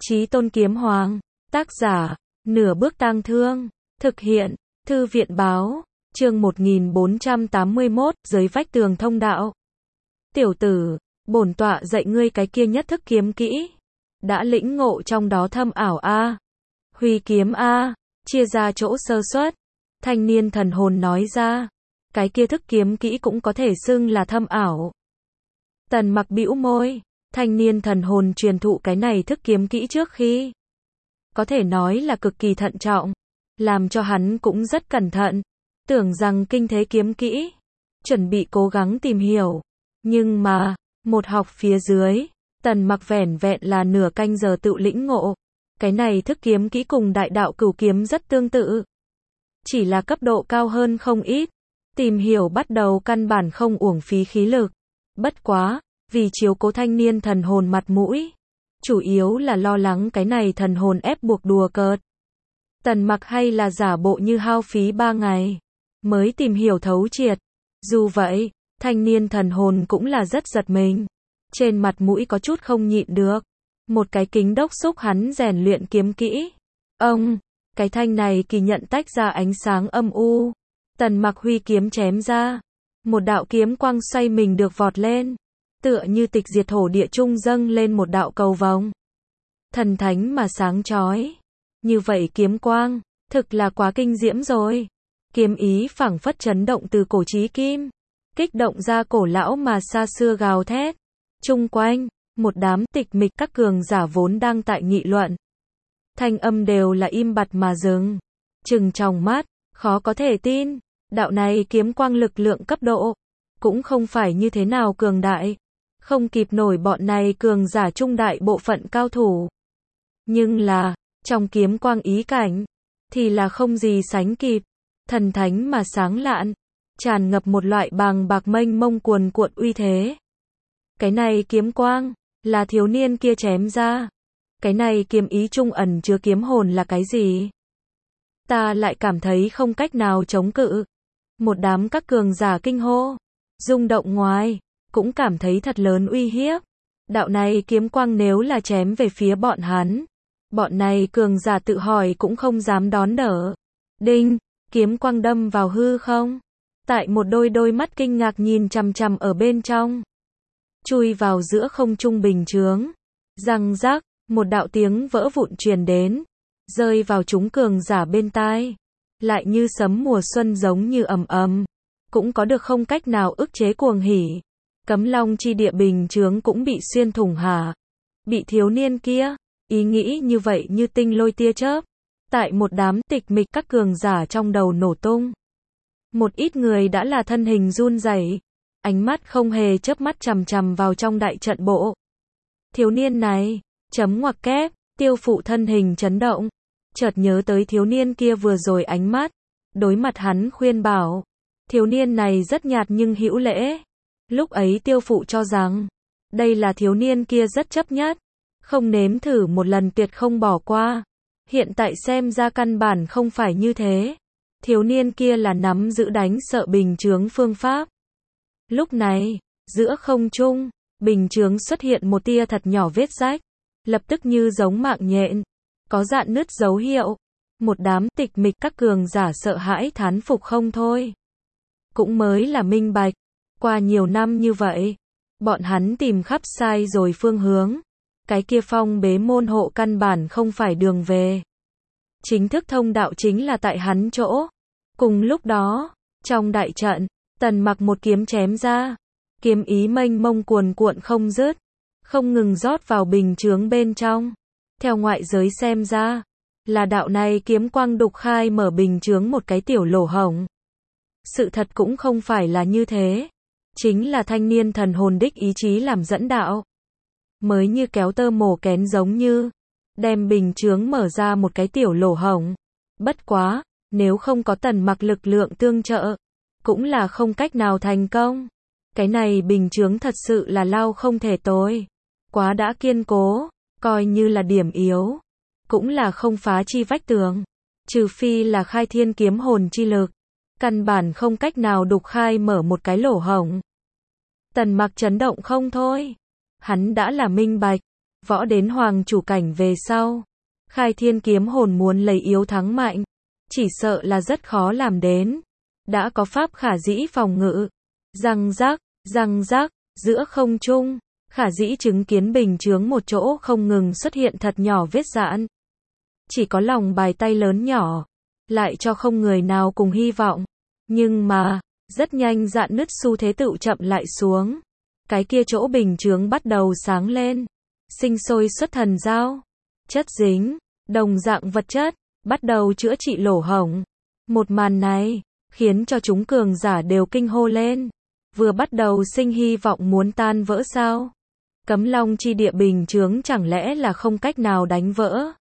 Chí Tôn Kiếm Hoàng, tác giả, Nửa Bước Tang Thương, thực hiện, Thư viện báo, chương 1481, dưới vách tường thông đạo. Tiểu tử, bổn tọa dạy ngươi cái kia nhất thức kiếm kỹ. Đã lĩnh ngộ trong đó thâm ảo a. Huy kiếm a, chia ra chỗ sơ suất. Thanh niên thần hồn nói ra, cái kia thức kiếm kỹ cũng có thể xưng là thâm ảo. Tần Mặc bĩu môi, thanh niên thần hồn truyền thụ cái này thức kiếm kỹ trước khi, có thể nói là cực kỳ thận trọng, làm cho hắn cũng rất cẩn thận, tưởng rằng kinh thế kiếm kỹ, chuẩn bị cố gắng tìm hiểu. Nhưng mà, một học phía dưới, Tần Mặc vẻn vẹn là nửa canh giờ tự lĩnh ngộ. Cái này thức kiếm kỹ cùng đại đạo cửu kiếm rất tương tự, chỉ là cấp độ cao hơn không ít. Tìm hiểu bắt đầu căn bản không uổng phí khí lực. Bất quá, vì chiếu cố thanh niên thần hồn mặt mũi, chủ yếu là lo lắng cái này thần hồn ép buộc đùa cợt. Tần Mặc hay là giả bộ như hao phí 3 ngày mới tìm hiểu thấu triệt. Dù vậy, thanh niên thần hồn cũng là rất giật mình, trên mặt mũi có chút không nhịn được. Một cái kính đốc xúc hắn rèn luyện kiếm kỹ. Ông, cái thanh này kỳ nhận tách ra ánh sáng âm u. Tần Mặc huy kiếm chém ra, một đạo kiếm quang xoay mình được vọt lên, tựa như tịch diệt thổ địa trung dâng lên một đạo cầu vồng. Thần thánh mà sáng chói. Như vậy kiếm quang, thực là quá kinh diễm rồi. Kiếm ý phảng phất chấn động từ cổ chí kim, kích động ra cổ lão mà xa xưa gào thét. Chung quanh, một đám tịch mịch các cường giả vốn đang tại nghị luận. Thanh âm đều là im bặt mà dừng, trừng tròng mắt, khó có thể tin. Đạo này kiếm quang lực lượng cấp độ, cũng không phải như thế nào cường đại, không kịp nổi bọn này cường giả trung đại bộ phận cao thủ. Nhưng là, trong kiếm quang ý cảnh, thì là không gì sánh kịp, thần thánh mà sáng lạn, tràn ngập một loại bàng bạc mênh mông cuồn cuộn uy thế. Cái này kiếm quang, là thiếu niên kia chém ra. Cái này kiếm ý trung ẩn chứa kiếm hồn là cái gì? Ta lại cảm thấy không cách nào chống cự. Một đám các cường giả kinh hô, rung động ngoài, cũng cảm thấy thật lớn uy hiếp. Đạo này kiếm quang nếu là chém về phía bọn hắn, bọn này cường giả tự hỏi cũng không dám đón đỡ. Đinh, kiếm quang đâm vào hư không. Tại một đôi mắt kinh ngạc nhìn chằm chằm ở bên trong, chui vào giữa không trung bình chướng. Răng rắc, một đạo tiếng vỡ vụn truyền đến, rơi vào chúng cường giả bên tai, lại như sấm mùa xuân giống như ầm ầm, cũng có được không cách nào ức chế cuồng hỉ. Cấm Long chi địa bình chướng cũng bị xuyên thủng hả? Bị thiếu niên kia, ý nghĩ như vậy như tinh lôi tia chớp, tại một đám tịch mịch các cường giả trong đầu nổ tung. Một ít người đã là thân hình run rẩy, ánh mắt không hề chớp mắt chằm chằm vào trong đại trận bộ. Thiếu niên này, chấm ngoặc kép, Tiêu Phụ thân hình chấn động, chợt nhớ tới thiếu niên kia vừa rồi ánh mắt, đối mặt hắn khuyên bảo. Thiếu niên này rất nhạt nhưng hữu lễ. Lúc ấy Tiêu Phụ cho rằng, đây là thiếu niên kia rất chấp nhất, không nếm thử một lần tuyệt không bỏ qua. Hiện tại xem ra căn bản không phải như thế. Thiếu niên kia là nắm giữ đánh sợ bình chướng phương pháp. Lúc này, giữa không trung, bình chướng xuất hiện một tia thật nhỏ vết rách, lập tức như giống mạng nhện, có rạn nứt dấu hiệu. Một đám tịch mịch các cường giả sợ hãi thán phục không thôi. Cũng mới là minh bạch, qua nhiều năm như vậy, bọn hắn tìm khắp sai rồi phương hướng. Cái kia phong bế môn hộ căn bản không phải đường về. Chính thức thông đạo chính là tại hắn chỗ. Cùng lúc đó, trong đại trận, Tần Mặc một kiếm chém ra, kiếm ý mênh mông cuồn cuộn không dứt, không ngừng rót vào bình chướng bên trong. Theo ngoại giới xem ra, là đạo này kiếm quang đục khai mở bình chướng một cái tiểu lỗ hổng. Sự thật cũng không phải là như thế, chính là thanh niên thần hồn đích ý chí làm dẫn đạo, mới như kéo tơ mổ kén giống như, đem bình chướng mở ra một cái tiểu lỗ hổng. Bất quá, nếu không có Tần Mặc lực lượng tương trợ, cũng là không cách nào thành công. Cái này bình chướng thật sự là lao không thể tối, quá đã kiên cố, coi như là điểm yếu, cũng là không phá chi vách tường, trừ phi là khai thiên kiếm hồn chi lực, căn bản không cách nào đục khai mở một cái lỗ hổng. Tần Mặc chấn động không thôi, hắn đã là minh bạch, Võ đến hoàng chủ cảnh về sau, khai thiên kiếm hồn muốn lấy yếu thắng mạnh, chỉ sợ là rất khó làm đến. Đã có pháp khả dĩ phòng ngự. Răng rác, giữa không trung, khả dĩ chứng kiến bình chướng một chỗ không ngừng xuất hiện thật nhỏ vết dạn. Chỉ có lòng bài tay lớn nhỏ, lại cho không người nào cùng hy vọng. Nhưng mà, rất nhanh dạn nứt xu thế tựu chậm lại xuống. Cái kia chỗ bình chướng bắt đầu sáng lên, sinh sôi xuất thần giao, chất dính, đồng dạng vật chất, bắt đầu chữa trị lỗ hổng. Một màn này, khiến cho chúng cường giả đều kinh hô lên. Vừa bắt đầu sinh hy vọng muốn tan vỡ sao? Cấm Long chi địa bình chướng chẳng lẽ là không cách nào đánh vỡ?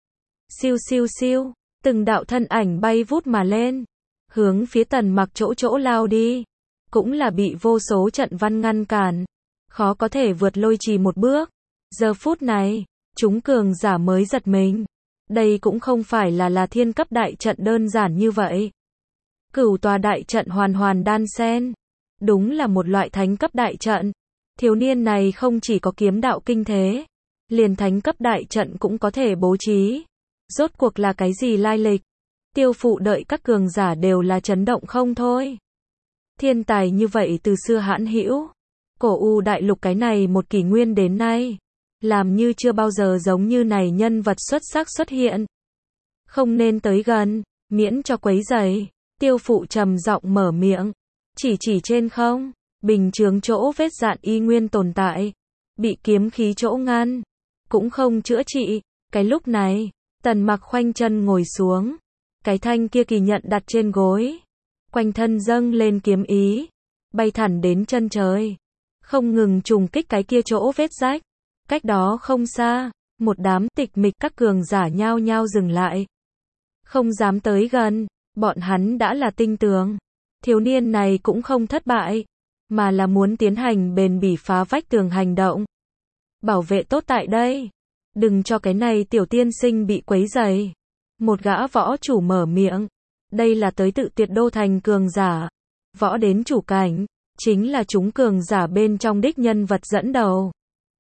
Siêu siêu siêu, từng đạo thân ảnh bay vút mà lên, hướng phía Tần Mặc chỗ lao đi, cũng là bị vô số trận văn ngăn cản, khó có thể vượt lôi trì một bước. Giờ phút này, chúng cường giả mới giật mình, đây cũng không phải là thiên cấp đại trận đơn giản như vậy. Cửu tòa đại trận hoàn đan xen, đúng là một loại thánh cấp đại trận. Thiếu niên này không chỉ có kiếm đạo kinh thế, liền thánh cấp đại trận cũng có thể bố trí. Rốt cuộc là cái gì lai lịch? Tiêu Phụ đợi các cường giả đều là chấn động không thôi. Thiên tài như vậy từ xưa hãn hữu, cổ U đại lục cái này một kỷ nguyên đến nay, làm như chưa bao giờ giống như này nhân vật xuất sắc xuất hiện. Không nên tới gần, miễn cho quấy rầy. Tiêu Phụ trầm giọng mở miệng, chỉ trên không, bình chướng chỗ vết dạn y nguyên tồn tại, bị kiếm khí chỗ ngăn, cũng không chữa trị. Cái lúc này, Tần Mặc khoanh chân ngồi xuống, cái thanh kia kỳ nhận đặt trên gối, quanh thân dâng lên kiếm ý, bay thẳng đến chân trời, không ngừng trùng kích cái kia chỗ vết rách. Cách đó không xa, một đám tịch mịch các cường giả nhao nhao dừng lại, không dám tới gần. Bọn hắn đã là tinh tường, thiếu niên này cũng không thất bại, mà là muốn tiến hành bền bỉ phá vách tường hành động. Bảo vệ tốt tại đây, đừng cho cái này tiểu tiên sinh bị quấy rầy. Một gã võ chủ mở miệng, đây là tới tự Tuyệt Đô thành cường giả, võ đến chủ cảnh, chính là chúng cường giả bên trong đích nhân vật dẫn đầu.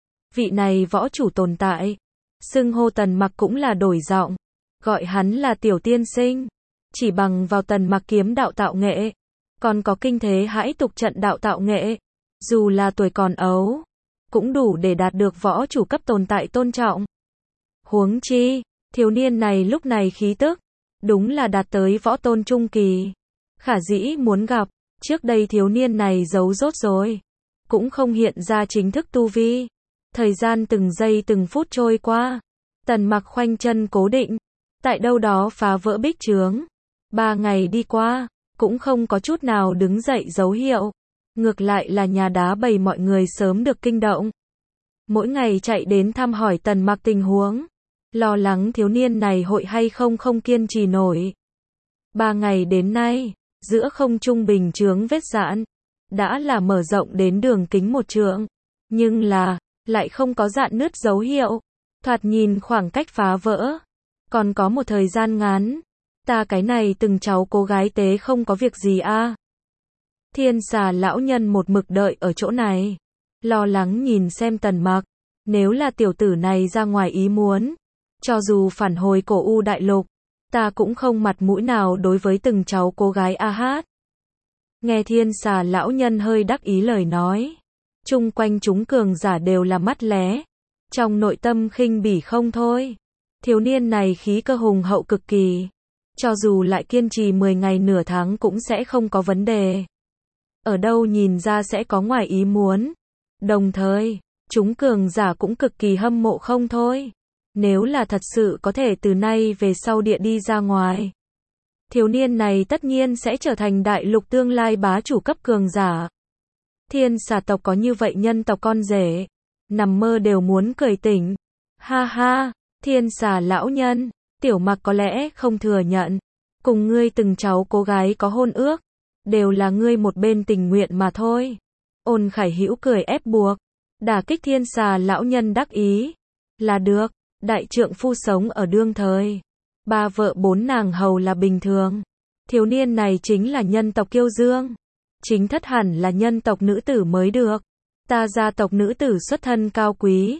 Vị này võ chủ tồn tại, xưng hô Tần Mặc cũng là đổi giọng, gọi hắn là tiểu tiên sinh. Chỉ bằng vào Tần Mặc kiếm đạo tạo nghệ, còn có kinh thế hãi tục trận đạo tạo nghệ, dù là tuổi còn ấu, cũng đủ để đạt được võ chủ cấp tồn tại tôn trọng. Huống chi, thiếu niên này lúc này khí tức, đúng là đạt tới võ tôn trung kỳ. Khả dĩ muốn gặp, trước đây thiếu niên này giấu rốt rồi, cũng không hiện ra chính thức tu vi. Thời gian từng giây từng phút trôi qua, Tần Mặc khoanh chân cố định, tại đâu đó phá vỡ bích chướng. 3 ngày đi qua, cũng không có chút nào đứng dậy dấu hiệu. Ngược lại là nhà đá bầy mọi người sớm được kinh động. Mỗi ngày chạy đến thăm hỏi Tần Mặc tình huống, lo lắng thiếu niên này hội hay không kiên trì nổi. 3 ngày đến nay, giữa không trung bình chướng vết dạn, đã là mở rộng đến đường kính 1 trượng. Nhưng là, lại không có dạn nứt dấu hiệu. Thoạt nhìn khoảng cách phá vỡ, còn có một thời gian ngắn. Ta cái này từng cháu cô gái tế không có việc gì a. Thiên Xà lão nhân một mực đợi ở chỗ này, lo lắng nhìn xem Tần Mặc, nếu là tiểu tử này ra ngoài ý muốn, cho dù phản hồi cổ U đại lục, ta cũng không mặt mũi nào đối với từng cháu cô gái a hát. Nghe Thiên Xà lão nhân hơi đắc ý lời nói, chung quanh chúng cường giả đều là mắt lé, trong nội tâm khinh bỉ không thôi. Thiếu niên này khí cơ hùng hậu cực kỳ, cho dù lại kiên trì 10 ngày nửa tháng cũng sẽ không có vấn đề. Ở đâu nhìn ra sẽ có ngoài ý muốn. Đồng thời, chúng cường giả cũng cực kỳ hâm mộ không thôi. Nếu là thật sự có thể từ nay về sau địa đi ra ngoài, thiếu niên này tất nhiên sẽ trở thành đại lục tương lai bá chủ cấp cường giả. Thiên Xà tộc có như vậy nhân tộc con rể, nằm mơ đều muốn cười tỉnh. Ha ha, Thiên Xà lão nhân, Tiểu Mặc có lẽ không thừa nhận, cùng ngươi từng cháu cô gái có hôn ước, đều là ngươi một bên tình nguyện mà thôi. Ôn Khải Hữu cười ép buộc, đả kích Thiên Xà lão nhân đắc ý. Là được, đại trượng phu sống ở đương thời, 3 vợ 4 nàng hầu là bình thường. Thiếu niên này chính là nhân tộc kiêu dương, chính thất hẳn là nhân tộc nữ tử mới được. Ta gia tộc nữ tử xuất thân cao quý,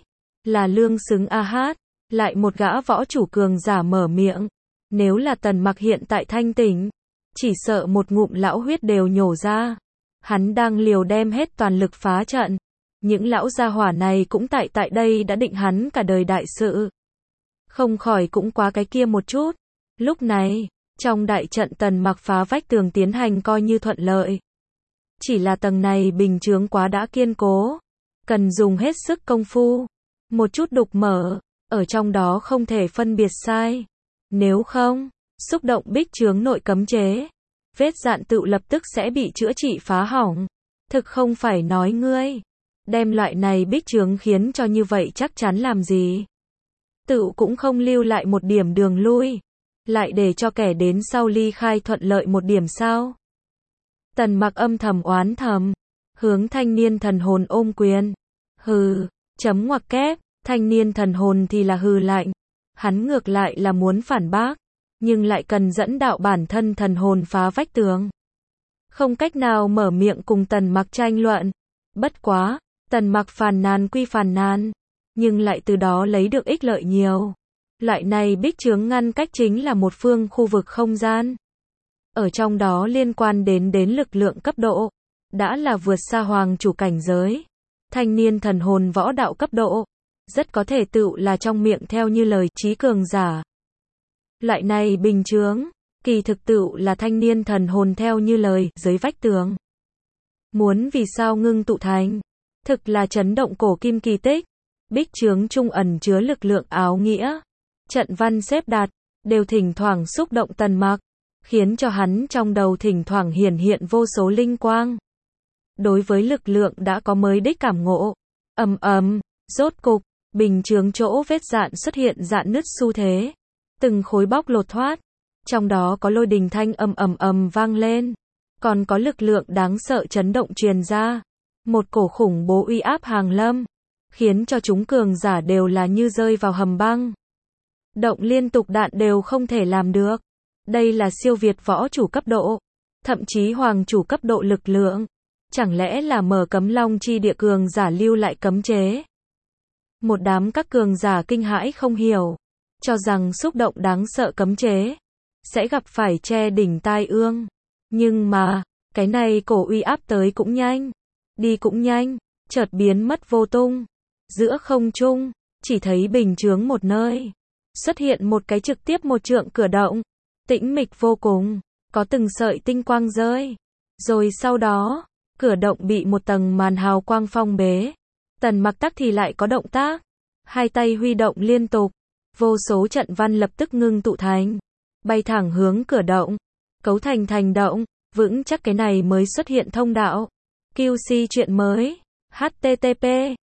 là lương xứng a hát. Lại một gã võ chủ cường giả mở miệng. Nếu là Tần Mặc hiện tại thanh tỉnh, chỉ sợ một ngụm lão huyết đều nhổ ra. Hắn đang liều đem hết toàn lực phá trận. Những lão gia hỏa này cũng tại đây đã định hắn cả đời đại sự. Không khỏi cũng quá cái kia một chút. Lúc này, trong đại trận Tần Mặc phá vách tường tiến hành coi như thuận lợi. Chỉ là tầng này bình chướng quá đã kiên cố. Cần dùng hết sức công phu. Một chút đục mở, ở trong đó không thể phân biệt sai. Nếu không, xúc động bích chướng nội cấm chế. Vết dạn tựu lập tức sẽ bị chữa trị phá hỏng. Thực không phải nói ngươi. Đem loại này bích chướng khiến cho như vậy chắc chắn làm gì. Tựu cũng không lưu lại một điểm đường lui. Lại để cho kẻ đến sau ly khai thuận lợi một điểm sao. Tần Mặc âm thầm oán thầm. Hướng thanh niên thần hồn ôm quyền. Hừ, chấm ngoặc kép. Thanh niên thần hồn thì là hừ lạnh. Hắn ngược lại là muốn phản bác. Nhưng lại cần dẫn đạo bản thân thần hồn phá vách tường. Không cách nào mở miệng cùng Tần Mặc tranh luận. Bất quá, Tần Mặc phàn nàn quy phàn nàn. Nhưng lại từ đó lấy được ích lợi nhiều. Loại này bích chướng ngăn cách chính là một phương khu vực không gian. Ở trong đó liên quan đến lực lượng cấp độ. Đã là vượt xa hoàng chủ cảnh giới. Thanh niên thần hồn võ đạo cấp độ. Rất có thể tựu là trong miệng theo như lời trí cường giả. Loại này bình chướng, kỳ thực tựu là thanh niên thần hồn theo như lời dưới vách tường. Muốn vì sao ngưng tụ thành? Thực là chấn động cổ kim kỳ tích. Bích chướng trung ẩn chứa lực lượng áo nghĩa. Trận văn xếp đặt, đều thỉnh thoảng xúc động Tần Mặc, khiến cho hắn trong đầu thỉnh thoảng hiển hiện vô số linh quang. Đối với lực lượng đã có mới đích cảm ngộ. Rốt cục, bình chướng chỗ vết dạn xuất hiện dạn nứt xu thế. Từng khối bóc lột thoát. Trong đó có lôi đình thanh vang lên. Còn có lực lượng đáng sợ chấn động truyền ra. Một cổ khủng bố uy áp hàng lâm. Khiến cho chúng cường giả đều là như rơi vào hầm băng. Động liên tục đạn đều không thể làm được. Đây là siêu việt võ chủ cấp độ. Thậm chí hoàng chủ cấp độ lực lượng. Chẳng lẽ là mở cấm long chi địa cường giả lưu lại cấm chế? Một đám các cường giả kinh hãi không hiểu. Cho rằng xúc động đáng sợ cấm chế. Sẽ gặp phải che đỉnh tai ương. Nhưng mà, cái này cổ uy áp tới cũng nhanh. Đi cũng nhanh. Chợt biến mất vô tung. Giữa không trung, chỉ thấy bình chướng một nơi. Xuất hiện một cái trực tiếp một trượng cửa động. Tĩnh mịch vô cùng. Có từng sợi tinh quang rơi. Rồi sau đó, cửa động bị một tầng màn hào quang phong bế. Tần Mặc tắc thì lại có động tác. Hai tay huy động liên tục. Vô số trận văn lập tức ngưng tụ thành. Bay thẳng hướng cửa động. Cấu thành động. Vững chắc cái này mới xuất hiện thông đạo. QC chuyện mới. http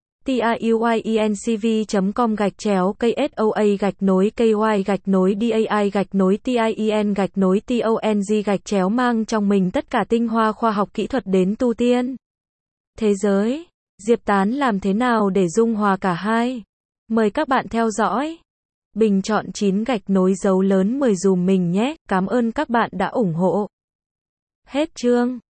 tiuyencv.com/KSOA-KY-DAI-TIEN-TONG mang trong mình tất cả tinh hoa khoa học kỹ thuật đến tu tiên. Thế giới, Diệp Tán làm thế nào để dung hòa cả hai? Mời các bạn theo dõi. Bình chọn 9 dấu lớn 10 dùm mình nhé, cảm ơn các bạn đã ủng hộ. Hết chương.